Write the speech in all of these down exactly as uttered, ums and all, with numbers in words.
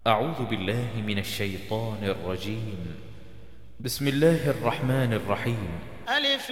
أعوذ بالله من الشيطان الرجيم. بسم الله الرحمن الرحيم. ألف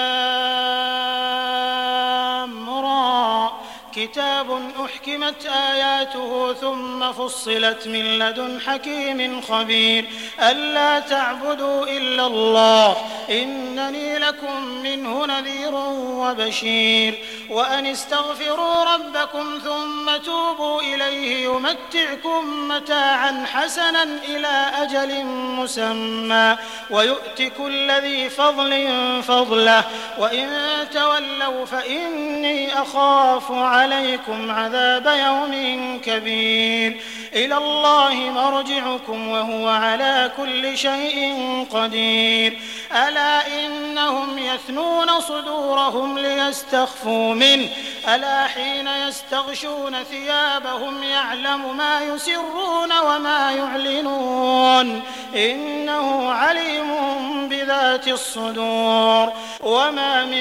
لام را كتاب أحكمت آياته ثم فصلت من لدن حكيم خبير ألا تعبدوا إلا الله إنني لكم منه نذير وبشير وأن استغفروا ربكم ثم توبوا إليه يمتعكم متاعا حسنا إلى أجل مسمى ويؤت كل ذي فضل فضله وإن تولوا فإني أخاف عليكم عذاب يوم كبير إلى الله مرجعكم وهو على كل شيء قدير ألا إنهم يثنون صدورهم ليستخفوا منه ألا حين يستغشون ثيابهم يعلم ما يسرون وما يعلنون إنه عليم بذات الصدور وما من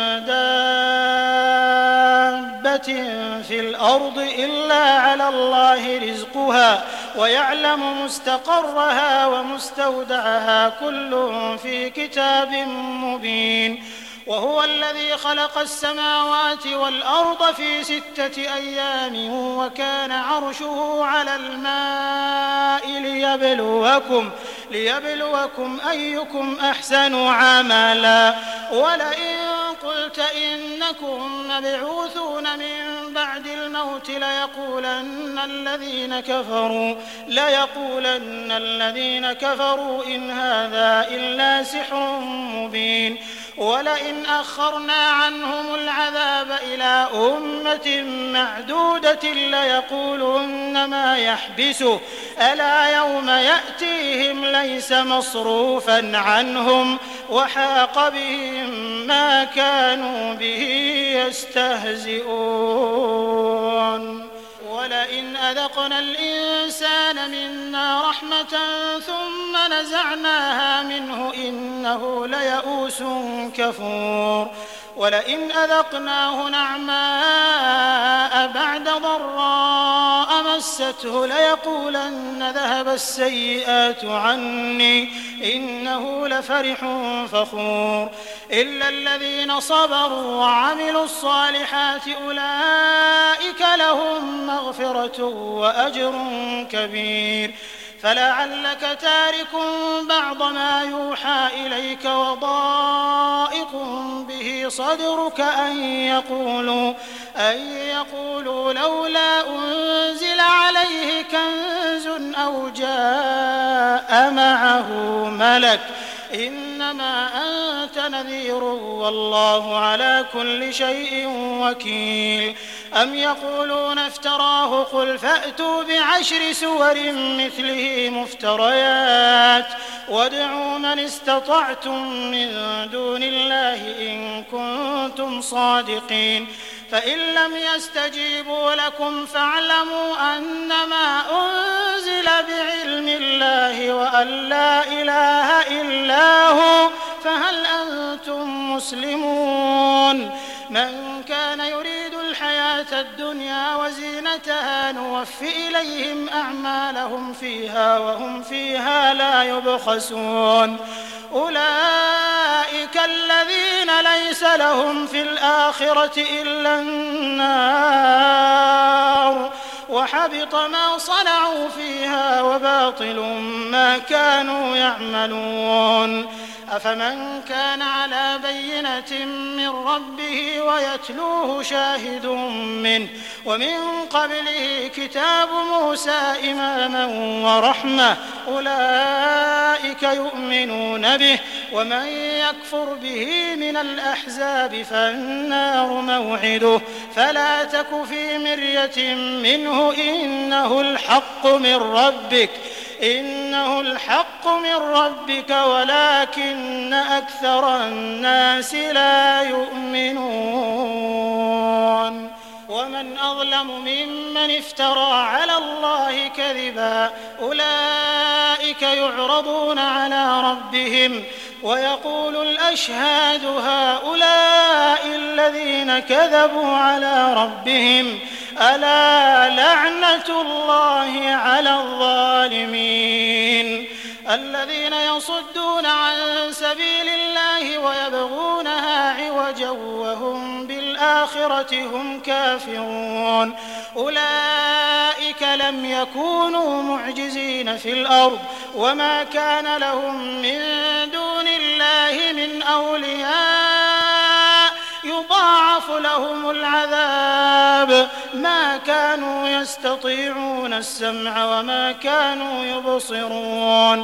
دابة في الأرض إلا على الله رزقها ويعلم مستقرها ومستودعها كل في كتاب مبين وهو الذي خلق السماوات والأرض في ستة أيام وكان عرشه على الماء ليبلوكم, ليبلوكم أيكم أحسن عملا ولئن قلت إنكم مبعوثون من بعد الموت ليقولن الذين كفروا ليقولن الذين كفروا إن هذا إلا سحر مبين ولئن أخرنا عنهم العذاب إلى أمة معدودة ليقولن ما يحبسه ألا يوم يأتيهم ليس مصروفا عنهم وحاق بهم ما كانوا به يستهزئون ولئن أذقنا الإنسان منا رحمة ثم نزعناها منه إنه ليئوس كفور ولئن أذقناه نعماء بعد ضراء مسته ليقولن ذهب السيئات عني إنه لفرح فخور إلا الذين صبروا وعملوا الصالحات أولئك لهم مغفرة وأجر كبير فلعلك تارك بعض ما يوحى إليك وضائق به صدرك أن يقولوا, أن يقولوا لولا أنزل عليه كنز أو جاء معه ملك إنما أنت نذير والله على كل شيء وكيل أم يقولون افتراه قل فأتوا بعشر سور مثله مفتريات وادعوا من استطعتم من دون الله إن كنتم صادقين فإن لم يستجيبوا لكم فاعلموا أنما أنزل بعلم الله وأن لا إله إلا هو فهل أنتم مسلمون من كان يريد الحياة الدنيا وزينتها نوفي إليهم أعمالهم فيها وهم فيها لا يبخسون أولئك الذين ليس لهم في الآخرة إلا النار وحبط ما صنعوا فيها وباطل ما كانوا يعملون أفمن كان على بينة من ربه ويتلوه شاهد منه ومن قبله كتاب موسى إماما ورحمة أولئك يؤمنون به ومن يكفر به من الأحزاب فالنار موعده فلا تك في مرية منه إنه الحق من ربك إنه الحق من ربك ولكن أكثر الناس لا يؤمنون ومن أظلم ممن افترى على الله كذبا أولئك يعرضون على ربهم ويقول الأشهاد هؤلاء الذين كذبوا على ربهم ألا لعنة الله على الظالمين. الذين يصدون عن سبيل الله ويبغونها عوجا وهم بالآخرة هم كافرون أولئك لم يكونوا معجزين في الأرض وما كان لهم من دون الله من أولياء يضاعف لهم العذاب ما كانوا يستطيعون السمع وما كانوا يبصرون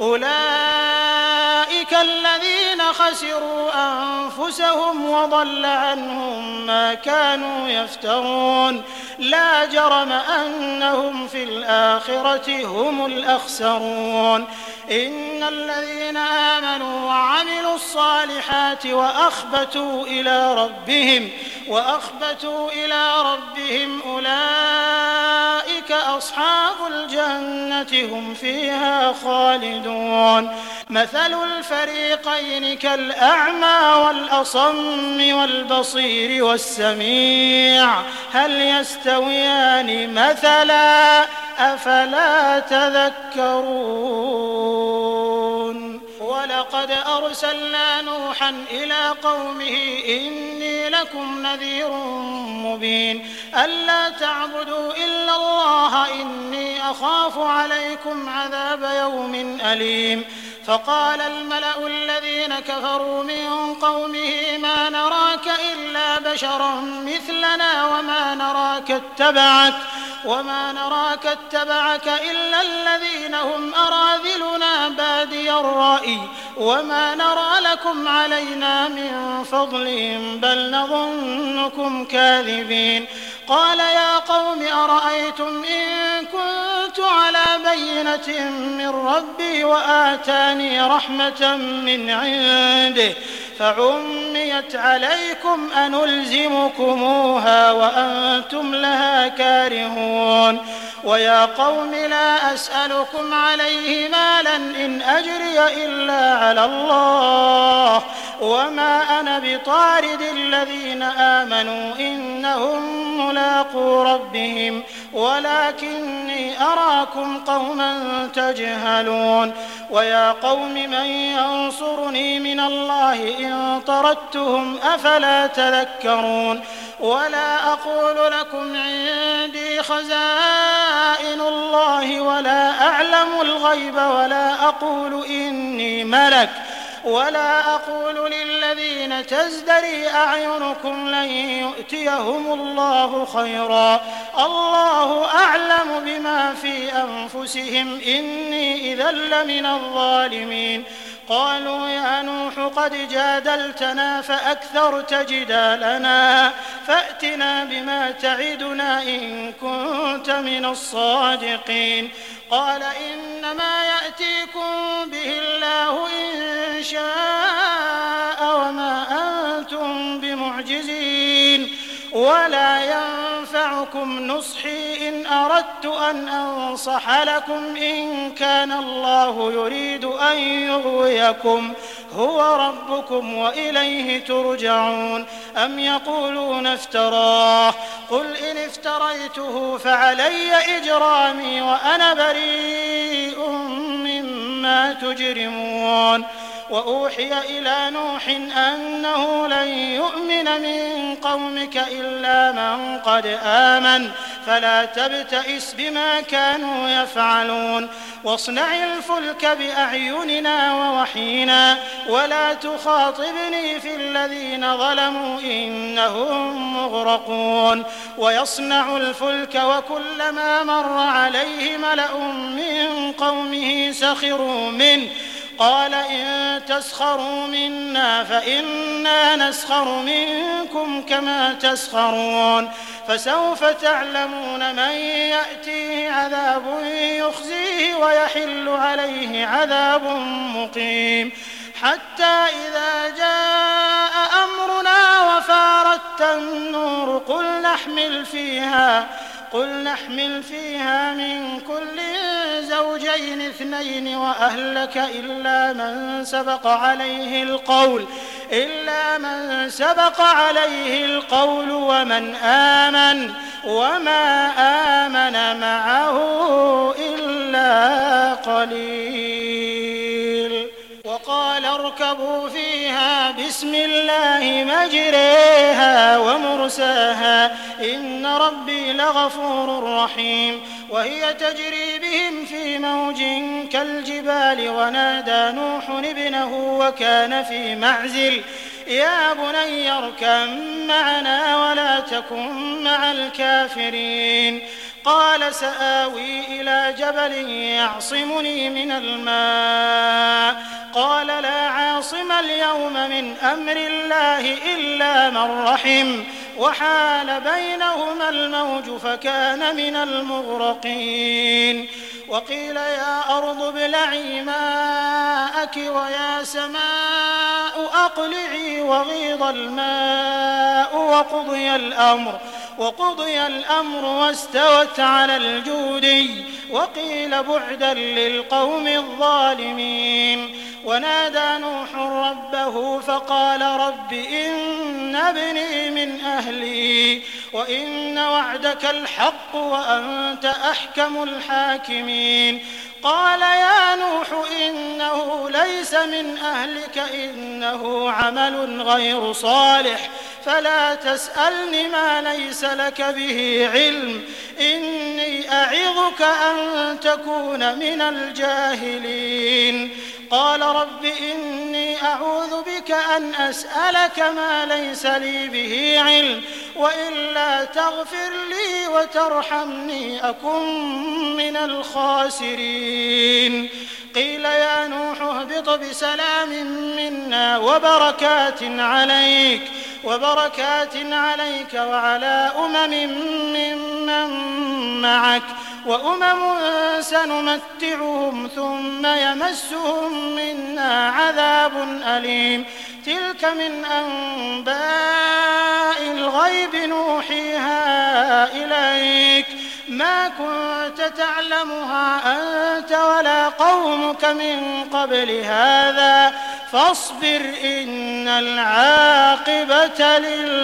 أولئك الذين خسروا أنفسهم وضل عنهم ما كانوا يفترون لا جرم أنهم في الآخرة هم الأخسرون. إن الذين آمنوا وعملوا الصالحات وأخبتوا إلى ربهم وأخبتوا إلى ربهم أولئك أصحاب الجنة هم فيها خالدون. مثل الفريقين كالأعمى والأصم والبصير والسميع هل يستويان مثلا أفلا تذكرون. ولقد أرسلنا نوحا إلى قومه إني لكم نذير مبين ألا تعبدوا إلا الله إني أخاف عليكم عذاب يوم أليم. فقال الملأ الذين كفروا من قومه ما نراك إلا بشرا مثلنا وما نراك اتبعك وما نراك اتبعك إلا الذين هم أراذلنا بادي الرأي وما نرى لكم علينا من فضل بل نظنكم كاذبين. قال يا قوم أرأيتم إن كنت على بينة من ربي وآتاني رحمة من عنده فعميت عليكم أنلزمكموها وأنتم لها كارهون. ويا قوم لا أسألكم عليه مالا إن أجري إلا على الله وما أنا بطارد الذين آمنوا إنهم ملاقو ربهم ولكني أراكم قوما تجهلون. ويا قوم من ينصرني من الله إن طردتهم أفلا تذكرون. ولا أقول لكم عندي خزائن الله ولا أعلم الغيب ولا أقول إني ملك ولا أقول للذين تزدري أعينكم لن يؤتيهم الله خيرا الله أعلم بما في أنفسهم إني إذا لمن الظالمين. قالوا يا نوح قد جادلتنا فأكثرت جدالنا فأتنا بما تعدنا إن كنت من الصادقين. قال إنما يأتيكم به الله إن شاء وما أنتم بمعجزين ولا ينفعكم نصحي إن أردت أن أنصح لكم إن كان الله يريد أن يغويكم هو ربكم وإليه ترجعون. أم يقولون افتراه قل إن افتريته فعلي إجرامي وأنا بريء مما تجرمون. وأوحي إلى نوح أنه لن يؤمن من قومك إلا من قد آمن فلا تبتئس بما كانوا يفعلون. واصنع الفلك بأعيننا ووحينا ولا تخاطبني في الذين ظلموا إنهم مغرقون. ويصنع الفلك وكلما مر عليه ملأ من قومه سخروا منه قال إن تسخروا منا فإنا نسخر منكم كما تسخرون. فسوف تعلمون من يأتيه عذاب يخزيه ويحل عليه عذاب مقيم. حتى إذا جاء أمرنا وفارت النور قل نحمل فيها قل نحمل فيها من كل زوجين اثنين وأهلك إلا من سبق عليه القول إلا من سبق عليه القول ومن آمن وما آمن معه إلا قليل. وقال اركبوا فيها بسم الله مجريها ومرساها إن ربي لغفور رحيم. وهي تجري بهم في موج كالجبال ونادى نوح ابنه وكان في معزل يا بني اركب معنا ولا تكن مع الكافرين. قال سآوي إلى جبل يعصمني من الماء قال لا عاصم اليوم من أمر الله إلا من رحم وحال بينهما الموج فكان من المغرقين. وقيل يا أرض ابلعي ماءك ويا سماء أقلعي وغيض الماء وقضي الأمر وقضي الأمر واستوت على الجودي وقيل بعدا للقوم الظالمين. ونادى نوح ربه فقال رب إن ابني من أهلي وإن وعدك الحق وأنت أحكم الحاكمين. قال يا نوح إنه ليس من أهلك إنه عمل غير صالح فلا تسألني ما ليس لك به علم إني أعظك أن تكون من الجاهلين. قال رب إني أعوذ بك أن أسألك ما ليس لي به علم وإلا تغفر لي وترحمني أكن من الخاسرين. قيل يا نوح اهبط بسلام منا وبركات عليك وبركات عليك وعلى أمم ممن معك وأمم سنمتعهم ثم يمسهم منا عذاب أليم. تلك من أنباء الغيب نوحيها إليك ما كنت تعلمها أنت ولا قومك من قبل هذا فاصبر إن العاقبة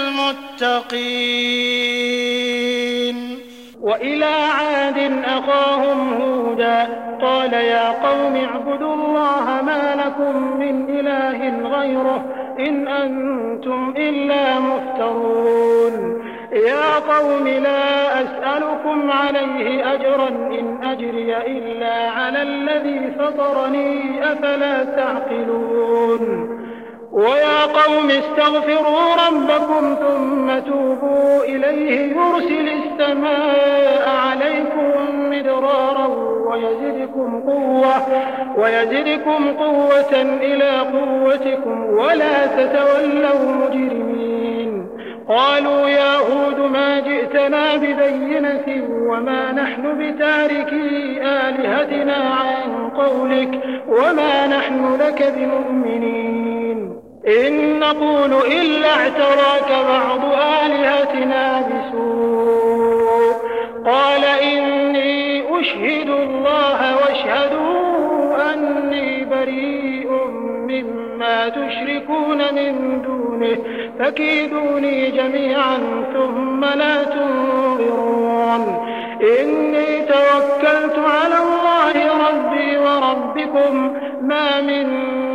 للمتقين. وإلى عاد أخاهم هودا قال يا قوم اعبدوا الله ما لكم من إله غيره إن أنتم إلا مفترون. يا قوم لا أسألكم عليه أجرا إن أجري إلا على الذي فطرني أفلا تعقلون. ويا قوم استغفروا ربكم ثم توبوا إليه يرسل السماء عليكم مدرارا ويزدكم قوة ويزدكم قوة إلى قوتكم ولا تتولوا مجرمين. قالوا يا هود ما جئتنا ببينة وما نحن بتاركي آلهتنا عن قولك وما نحن لك بمؤمنين إن نقول إلا اعتراك بعض آلهتنا بسوء. قال إني أشهد الله واشهدوا أني بريء مما تشركون من دونه فكيدوني جميعا ثم لا تنظرون. إني توكلت على الله ربي وربكم ما من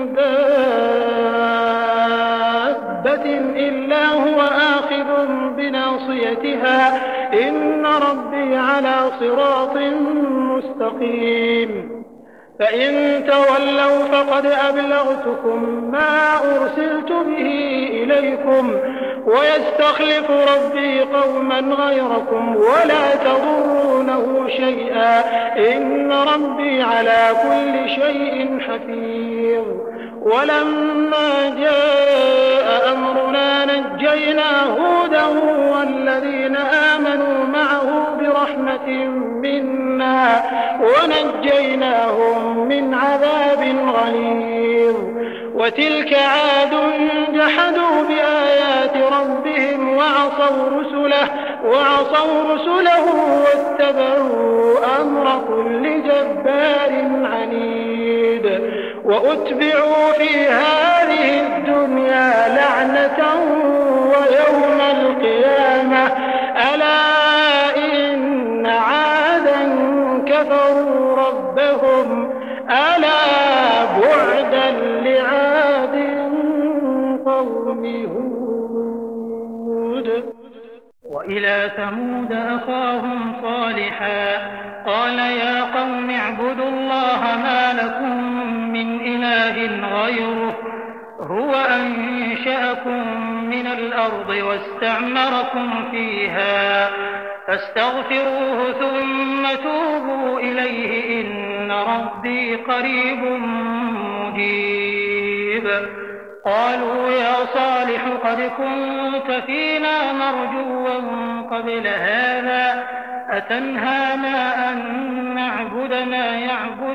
دابة إلا هو آخذ بناصيتها إن ربي على صراط مستقيم. فإن تولوا فقد أبلغتكم ما أرسلت به إليكم ويستخلف ربي قوما غيركم ولا تضرونه شيئا إن ربي على كل شيء حفيظ. ولما جاء أمرنا نجينا هودا والذين آمنوا معه برحمة منا ونجيناهم من عذاب غليظ. وتلك عاد جحدوا بآيات ربهم وعصوا رسله وعصوا رسله واتبعوا أمر كل جبار عنيد. وأتبعوا في هذه الدنيا لعنة ويوم القيامة ألا ألا بعدا لعاد قوم هود. وإلى ثمود أخاهم صالحا قال يا قوم اعبدوا الله ما لكم من إله غيره هو أنشأكم من الأرض واستعمركم فيها فاستغفروه ثم توبوا إليه إن ربي قريب مجيب. قالوا يا صالح قد كنت فينا مرجوا قبل هذا أتنهانا أن نعبد ما يعبد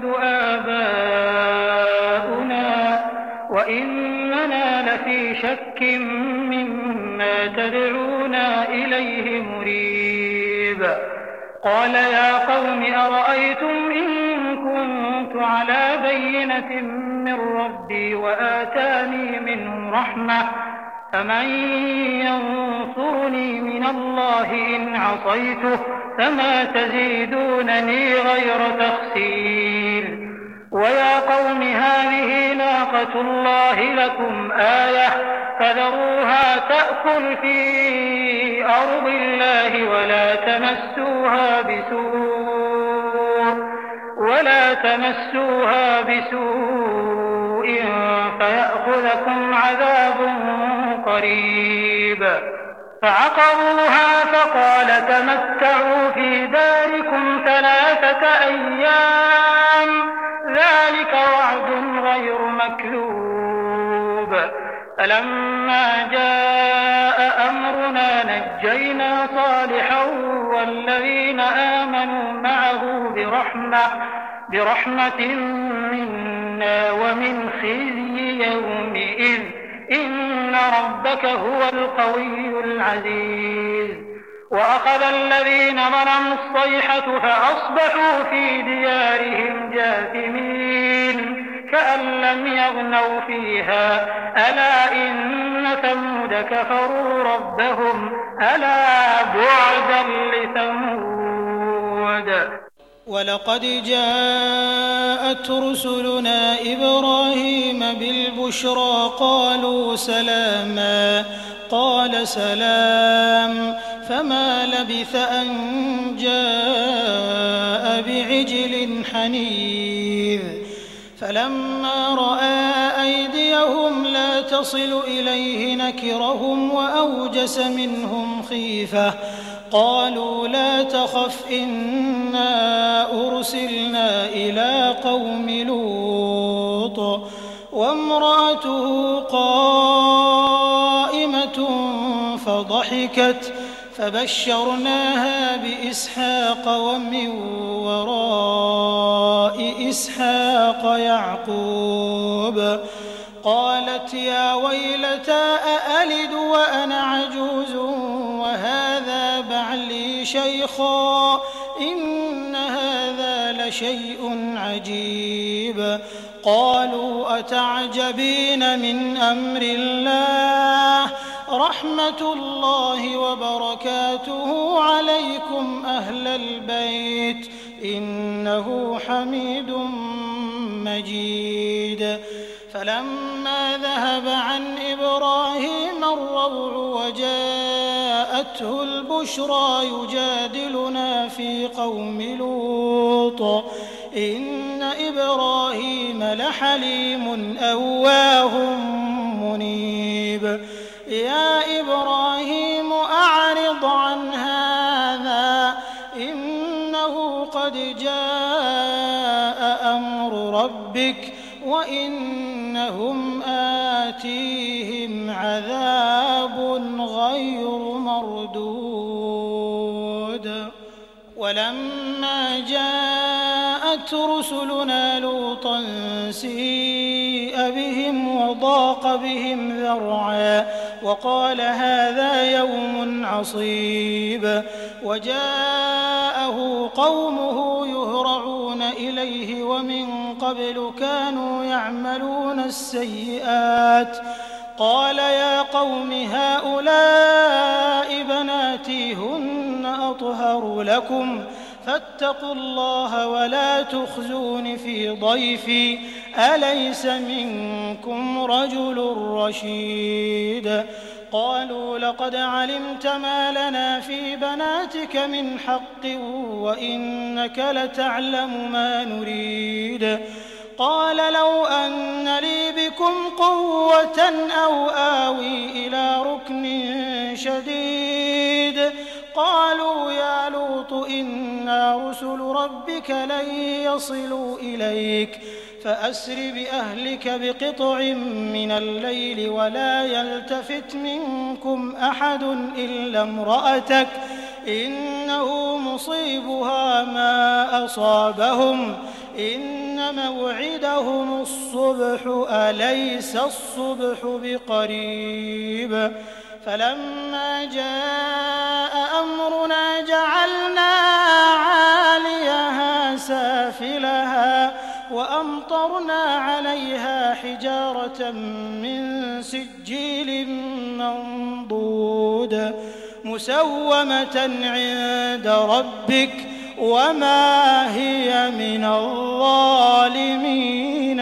آباؤنا وإننا لفي شك مما تدعونا إليه مريب. قال يا قوم أرأيتم إن كنت على بينة من ربي وآتاني منه رحمة فمن ينصرني من الله إن عصيته فما تزيدونني غير تخسير. ويا قوم هذه ناقة الله لكم آية فذروها تأكل في أرض الله ولا تمسوها بسوء ولا تمسوها بسوء فيأخذكم عذاب قريب. فعقروها فقال تمتعوا في داركم ثلاثة أيام ذلك وعد غير مكذوب. فلما جاء أمرنا نجينا صالحا والذين آمنوا معه برحمة, برحمة منا ومن خزي يومئذ إن ربك هو القوي العزيز. وأخذ الذين ظلموا الصيحة فأصبحوا في ديارهم جاثمين كأن لم يغنوا فيها ألا إن ثمود كفروا ربهم ألا بعدا لثمود. ولقد جاءت رسلنا إبراهيم بالبشرى قالوا سلاما قال سلام فما لبث أن جاء بعجل حنيذ. فلما رأى أيديهم لا تصل إليه نكرهم وأوجس منهم خيفة قالوا لا تخف إنا أرسلنا إلى قوم لوط وامرأته قائمة فضحكت فبشرناها بإسحاق ومن وراء إسحاق يعقوب. قالت يا ويلتى أألد وأنا عجوز وهذا بعلي شيخا إن هذا لشيء عجيب. قالوا أتعجبين من أمر الله رحمة الله وبركاته عليكم أهل البيت إنه حميد مجيد. فلما ذهب عن إبراهيم الروع وجاءته البشرى يجادلنا في قوم لوط إن إبراهيم لحليم أواه منيب. يا إبراهيم أعرض عن هذا إنه قد جاء أمر ربك وإنهم آتيهم عذاب غير مردود. ولما جاءت رسلنا لوطا سيء بهم وضاق بهم ذرعا وقال هذا يوم عصيب. وجاءه قومه يهرعون إليه ومن قبل كانوا يعملون السيئات قال يا قوم هؤلاء بناتي هن أطهر لكم فاتقوا الله ولا تخزون في ضيفي أليس منكم رجل رشيد قالوا لقد علمت ما لنا في بناتك من حق وإنك لتعلم ما نريد قال لو أن لي بكم قوة أو آوي إلى ركن شديد قالوا يا لوط إنا رسل ربك لن يصلوا إليك فأسر بأهلك بقطع من الليل ولا يلتفت منكم أحد إلا امرأتك إنه مصيبها ما أصابهم إن موعدهم الصبح أليس الصبح بقريب فلما جاء أمرنا جعلنا عاليها سافلها وأمطرنا عليها حجارة من سجيل منضود مسومة عند ربك وما هي من الظالمين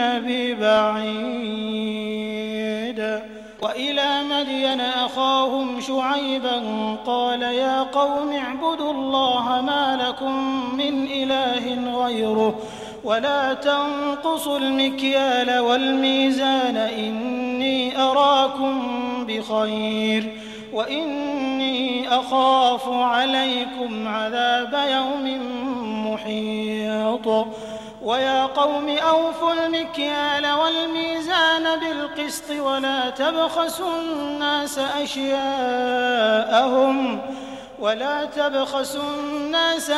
ببعيد وإلى مدين أخاهم شعيبا قال يا قوم اعبدوا الله ما لكم من إله غيره ولا تنقصوا المكيال والميزان إني أراكم بخير وإني أخاف عليكم عذاب يوم محيط ويا قوم أوفوا المكيال والميزان بالقسط ولا تبخسوا الناس أشياءهم ولا تبخسوا الناس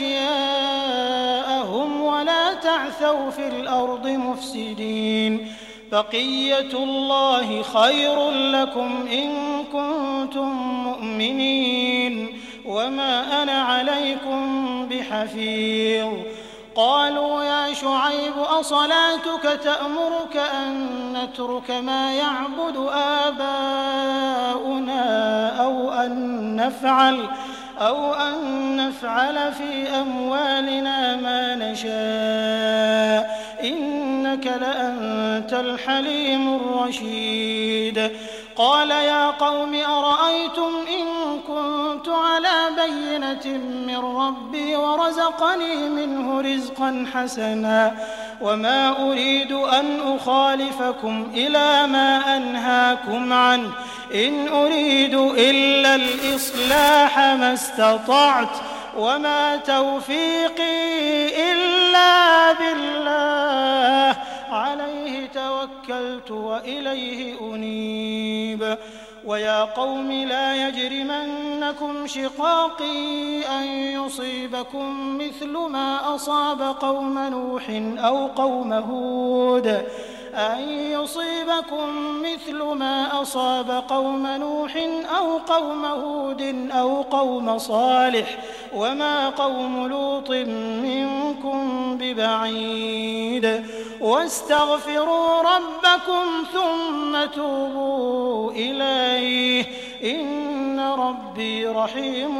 أشياءهم ولا تعثوا في الأرض مفسدين بقية الله خير لكم إن كنتم مؤمنين وما أنا عليكم بحفيظ قالوا يا شعيب أصلاتك تأمرك أن نترك ما يعبد آباؤنا أو أن نفعل أو أن نفعل في أموالنا ما نشاء إنك لأنت الحليم الرشيد قال يا قوم أرأيتم إن كنت على بينة من ربي ورزقني منه رزقا حسنا وما أريد أن أخالفكم إلى ما أنهاكم عنه إن أريد إلا الإصلاح ما استطعت وما توفيقي إلا بالله عليه توكلت وإليه أنيب ويا قوم لا يجرمنكم شقاقي أن يصيبكم مثل ما أصاب قوم نوح أو قوم هود أن يصيبكم مثل ما أصاب قوم نوح أو قوم هود أو قوم صالح وما قوم لوط منكم ببعيد واستغفروا ربكم ثم توبوا إليه إن ربي رحيم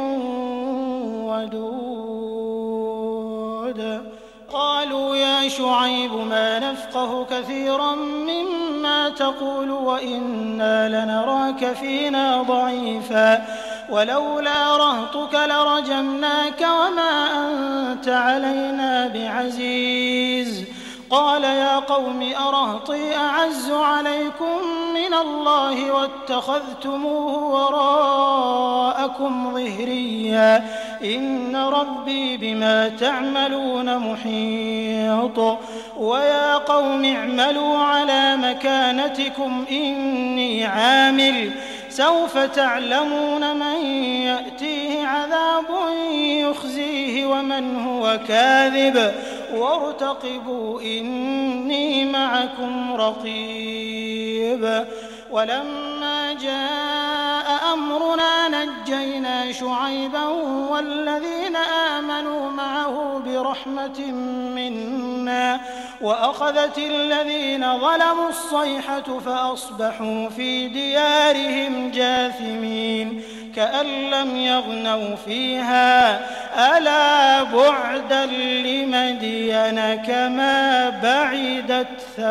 ودود قالوا يا شعيب ما نفقه كثيرا مما تقول وإنا لنراك فينا ضعيفا ولولا رهطك لرجمناك وما أنت علينا بعزيز قال يا قوم أرهطي أعز عليكم من الله واتخذتموه وراءكم ظهريا إن ربي بما تعملون محيط ويا قوم اعملوا على مكانتكم إني عامل سوف تعلمون من يأتيه عذاب يخزيه ومن هو كاذب وارتقبوا إني معكم رقيب ولما جاء أمرنا نجينا شعيبا والذين آمنوا معه برحمة منا وأخذت الذين ظلموا الصيحة فأصبحوا في ديارهم جاثمين كأن لم يغنوا فيها ألا بعدا لمدين كما بعدت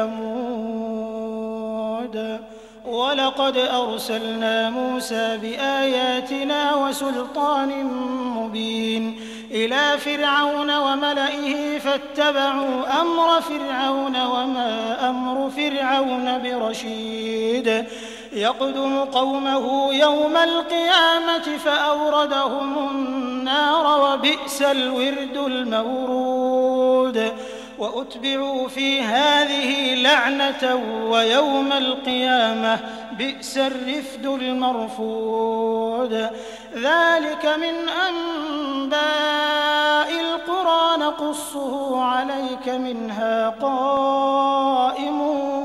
ثمود ولقد أرسلنا موسى بآياتنا وسلطان مبين إلى فرعون وملئه فاتبعوا أمر فرعون وما أمر فرعون برشيد يقدم قومه يوم القيامة فأوردهم النار وبئس الورد المورود وأتبعوا في هذه لعنة ويوم القيامة بئس الرفد المرفود ذلك من أنباء القرى نقصه عليك منها قائم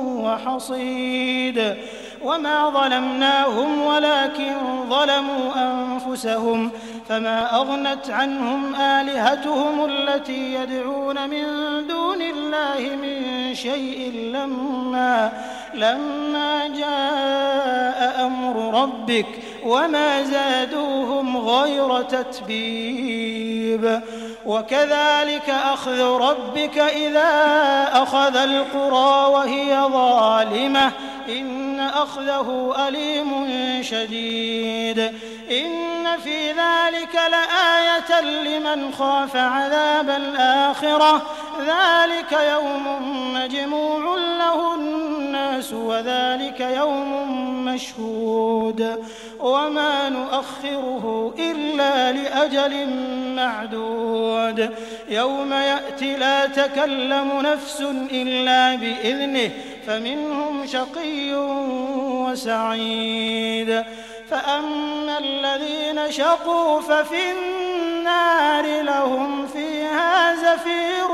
وحصيد وما ظلمناهم ولكن ظلموا أنفسهم فما أغنت عنهم آلهتهم التي يدعون من دون الله من شيء لما, لما جاء أمر ربك وما زادوهم غير تتبيب وكذلك أخذ ربك إذا أخذ القرى وهي ظالمة إن أخذه أليم شديد إن في ذلك لآية لمن خاف عذاب الآخرة ذلك يوم مجموع له الناس وذلك يوم مشهود وما نؤخره إلا لأجل معدود يوم يأتي لا تكلم نفس إلا بإذنه فمنهم شقي وسعيد فأما الذين شقوا ففي النار لهم فيها زفير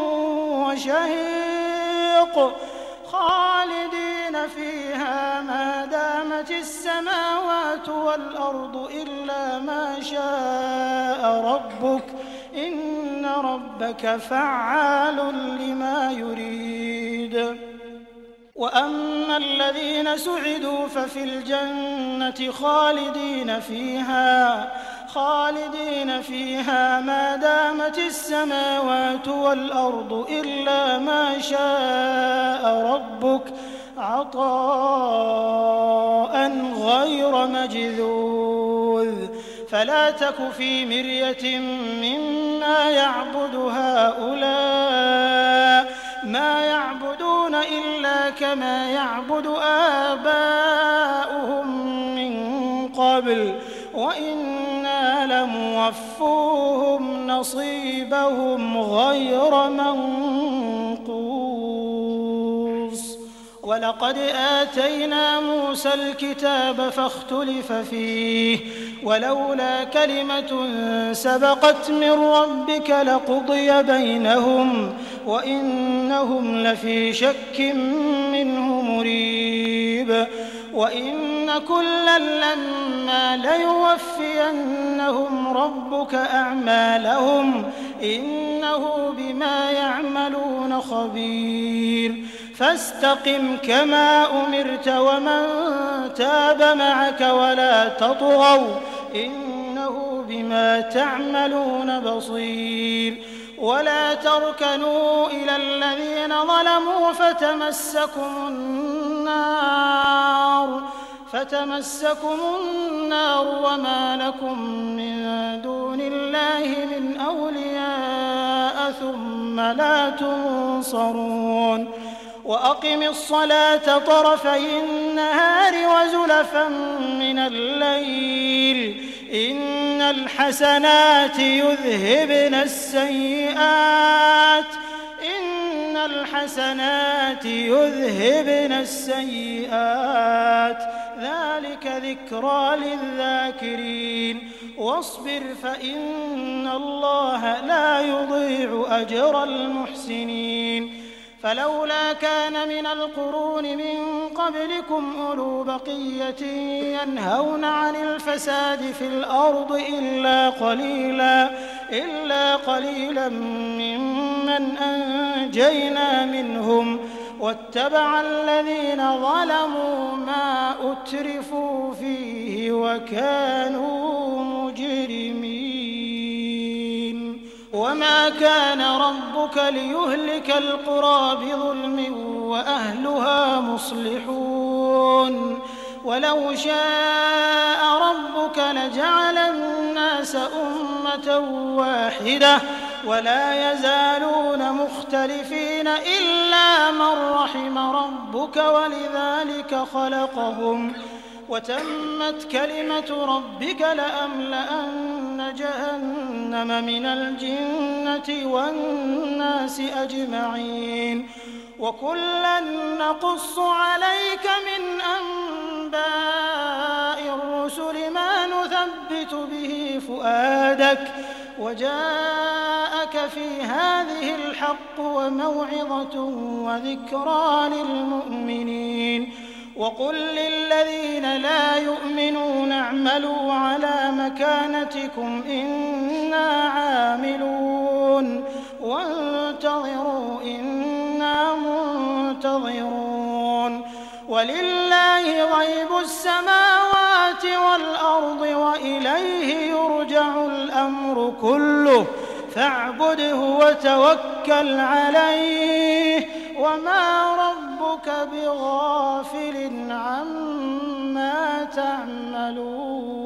وشهيق خالدين فيها ما دامت السماوات والأرض إلا ما شاء ربك إن ربك فعال لما يريد وأما الذين سعدوا ففي الجنة خالدين فيها خالدين فيها ما دامت السماوات والأرض إلا ما شاء ربك عطاء غير مجذوذ فلا تك في مرية مما يعبد هؤلاء ما يعبدون إلا كما يعبد آباؤهم من قبل وإنا لموفوهم نصيبهم غير منقوص ولقد آتينا موسى الكتاب فاختلف فيه ولولا كلمة سبقت من ربك لقضي بينهم وإنهم لفي شك منه مريب وإن كلا لما ليوفينهم ربك أعمالهم إنه بما يعملون خبير فاستقم كما أمرت ومن تاب معك ولا تطغوا إنه بما تعملون بصير ولا تركنوا إلى الذين ظلموا فتمسكم النار فتمسكم النار وما لكم من دون الله من أولياء ثم لا تنصرون وأقم الصلاة طرفي النهار وزلفا من الليل إن الحسنات يذهبن السيئات إن الحسنات يذهبن السيئات ذلك ذكرى للذاكرين واصبر فإن الله لا يضيع أجر المحسنين فلولا كان من القرون من قبلكم أولو بقية ينهون عن الفساد في الأرض إلا قليلا إلا قليلا ممن أنجينا منهم واتبع الذين ظلموا ما أترفوا فيه وكانوا مجرمين وما كان ربك ليهلك القرى بظلم وأهلها مصلحون ولو شاء ربك لجعل الناس أمة واحدة ولا يزالون مختلفين إلا من رحم ربك ولذلك خلقهم وتمت كلمة ربك لأملأن جهنم من الجنة والناس أجمعين وكلا نقص عليك من أنباء الرسل ما نثبت به فؤادك وجاءك في هذه الحق وموعظة وذكرى للمؤمنين وقل للذين لا يؤمنون اعملوا على مكانتكم إنا عاملون وانتظروا إنا منتظرون ولله غيب السماوات والأرض وإليه يرجع الأمر كله فاعبده وتوكل عليه وما ربك بغافل عما تعملون